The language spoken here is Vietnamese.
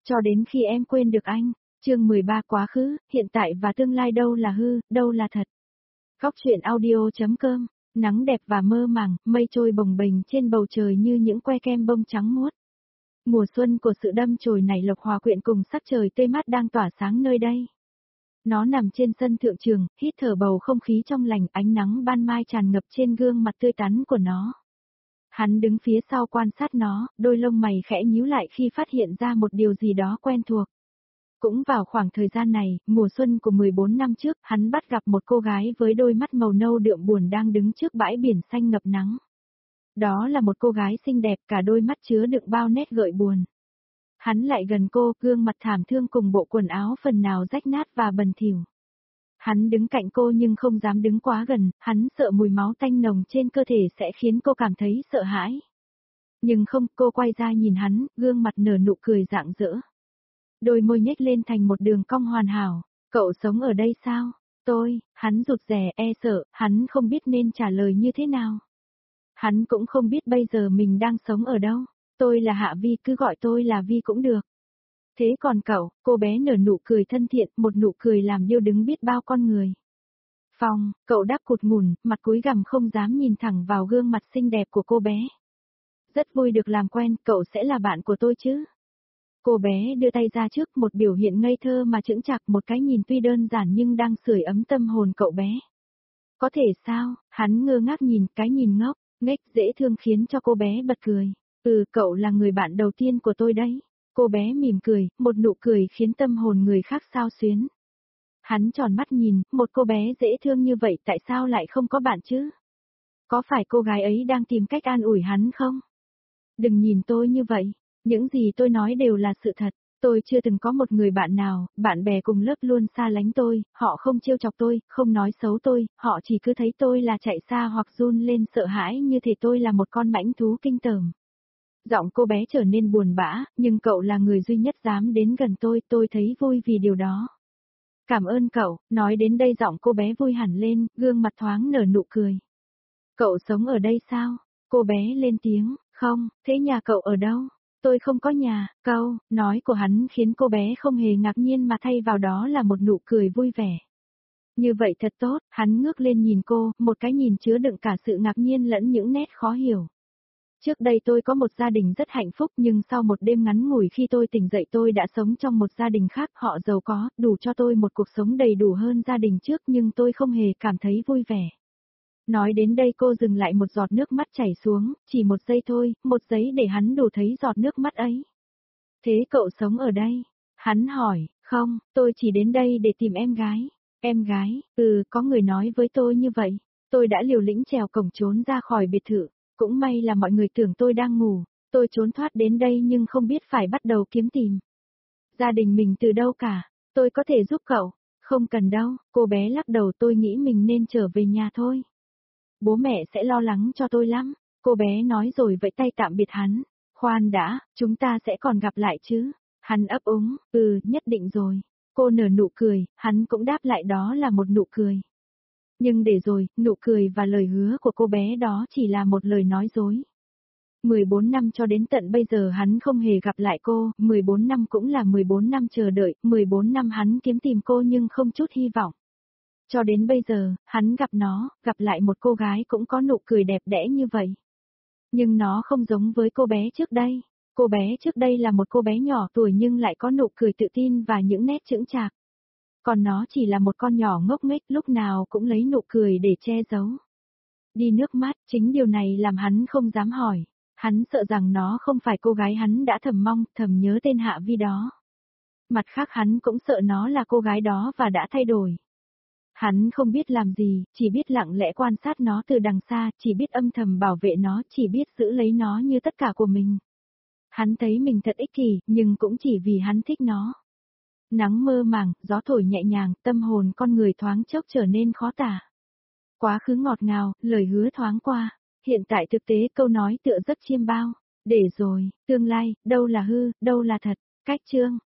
Cho đến khi em quên được anh. Chương 13 quá khứ, hiện tại và tương lai đâu là hư, đâu là thật. Góc truyện audio.com. Nắng đẹp và mơ màng, mây trôi bồng bềnh trên bầu trời như những que kem bông trắng muốt. Mùa xuân của sự đâm chồi nảy lộc hòa quyện cùng sắc trời tươi mát đang tỏa sáng nơi đây. Nó nằm trên sân thượng trường, hít thở bầu không khí trong lành, ánh nắng ban mai tràn ngập trên gương mặt tươi tắn của nó. Hắn đứng phía sau quan sát nó, đôi lông mày khẽ nhíu lại khi phát hiện ra một điều gì đó quen thuộc. Cũng vào khoảng thời gian này, mùa xuân của 14 năm trước, hắn bắt gặp một cô gái với đôi mắt màu nâu đượm buồn đang đứng trước bãi biển xanh ngập nắng. Đó là một cô gái xinh đẹp, cả đôi mắt chứa đựng bao nét gợi buồn. Hắn lại gần cô, gương mặt thảm thương cùng bộ quần áo phần nào rách nát và bẩn thỉu. Hắn đứng cạnh cô nhưng không dám đứng quá gần, hắn sợ mùi máu tanh nồng trên cơ thể sẽ khiến cô cảm thấy sợ hãi. Nhưng không, cô quay ra nhìn hắn, gương mặt nở nụ cười rạng rỡ. Đôi môi nhếch lên thành một đường cong hoàn hảo. Cậu sống ở đây sao? Hắn rụt rè, e sợ, hắn không biết nên trả lời như thế nào. Hắn cũng không biết bây giờ mình đang sống ở đâu. Tôi là Hạ Vi, cứ gọi tôi là Vi cũng được. Thế còn cậu? Cô bé nở nụ cười thân thiện, một nụ cười làm điêu đứng biết bao con người. Phong, cậu đáp cụt ngùn, mặt cúi gằm không dám nhìn thẳng vào gương mặt xinh đẹp của cô bé. Rất vui được làm quen, cậu sẽ là bạn của tôi chứ? Cô bé đưa tay ra trước, một biểu hiện ngây thơ mà chững chạc, một cái nhìn tuy đơn giản nhưng đang sưởi ấm tâm hồn cậu bé. Có thể sao? Hắn ngơ ngác nhìn, cái nhìn ngốc, nghếch dễ thương khiến cho cô bé bật cười. Cậu là người bạn đầu tiên của tôi đấy. Cô bé mỉm cười, một nụ cười khiến tâm hồn người khác xao xuyến. Hắn tròn mắt nhìn, một cô bé dễ thương như vậy tại sao lại không có bạn chứ? Có phải cô gái ấy đang tìm cách an ủi hắn không? Đừng nhìn tôi như vậy, những gì tôi nói đều là sự thật. Tôi chưa từng có một người bạn nào, bạn bè cùng lớp luôn xa lánh tôi, họ không trêu chọc tôi, không nói xấu tôi, họ chỉ cứ thấy tôi là chạy xa hoặc run lên sợ hãi như thể tôi là một con mãnh thú kinh tởm. Giọng cô bé trở nên buồn bã, nhưng cậu là người duy nhất dám đến gần tôi thấy vui vì điều đó. Cảm ơn cậu, nói đến đây giọng cô bé vui hẳn lên, gương mặt thoáng nở nụ cười. Cậu sống ở đây sao? Cô bé lên tiếng, không, thế nhà cậu ở đâu? Tôi không có nhà, câu, nói của hắn khiến cô bé không hề ngạc nhiên mà thay vào đó là một nụ cười vui vẻ. Như vậy thật tốt, hắn ngước lên nhìn cô, một cái nhìn chứa đựng cả sự ngạc nhiên lẫn những nét khó hiểu. Trước đây tôi có một gia đình rất hạnh phúc nhưng sau một đêm ngắn ngủi khi tôi tỉnh dậy tôi đã sống trong một gia đình khác, họ giàu có, đủ cho tôi một cuộc sống đầy đủ hơn gia đình trước nhưng tôi không hề cảm thấy vui vẻ. Nói đến đây cô dừng lại, một giọt nước mắt chảy xuống, chỉ một giây thôi, một giây để hắn đủ thấy giọt nước mắt ấy. Thế cậu sống ở đây? Hắn hỏi, không, tôi chỉ đến đây để tìm em gái. Em gái, có người nói với tôi như vậy. Tôi đã liều lĩnh trèo cổng trốn ra khỏi biệt thự. Cũng may là mọi người tưởng tôi đang ngủ. Tôi trốn thoát đến đây nhưng không biết phải bắt đầu kiếm tìm gia đình mình từ đâu cả. Tôi có thể giúp cậu. Không cần đâu, cô bé lắc đầu, tôi nghĩ mình nên trở về nhà thôi. Bố mẹ sẽ lo lắng cho tôi lắm. Cô bé nói rồi vẫy tay tạm biệt hắn. Khoan đã, chúng ta sẽ còn gặp lại chứ. Hắn ấp úng, nhất định rồi. Cô nở nụ cười, hắn cũng đáp lại đó là một nụ cười. Nhưng để rồi, nụ cười và lời hứa của cô bé đó chỉ là một lời nói dối. 14 năm cho đến tận bây giờ hắn không hề gặp lại cô, 14 năm cũng là 14 năm chờ đợi, 14 năm hắn kiếm tìm cô nhưng không chút hy vọng. Cho đến bây giờ, hắn gặp lại một cô gái cũng có nụ cười đẹp đẽ như vậy. Nhưng nó không giống với cô bé trước đây. Cô bé trước đây là một cô bé nhỏ tuổi nhưng lại có nụ cười tự tin và những nét chững chạc. Còn nó chỉ là một con nhỏ ngốc nghếch, lúc nào cũng lấy nụ cười để che giấu đi nước mắt, chính điều này làm hắn không dám hỏi. Hắn sợ rằng nó không phải cô gái hắn đã thầm mong, thầm nhớ tên Hạ Vi đó. Mặt khác hắn cũng sợ nó là cô gái đó và đã thay đổi. Hắn không biết làm gì, chỉ biết lặng lẽ quan sát nó từ đằng xa, chỉ biết âm thầm bảo vệ nó, chỉ biết giữ lấy nó như tất cả của mình. Hắn thấy mình thật ích kỷ, nhưng cũng chỉ vì hắn thích nó. Nắng mơ màng, gió thổi nhẹ nhàng, tâm hồn con người thoáng chốc trở nên khó tả. Quá khứ ngọt ngào, lời hứa thoáng qua. Hiện tại thực tế câu nói tựa giấc chiêm bao. Để rồi, tương lai, đâu là hư, đâu là thật. Cách chương.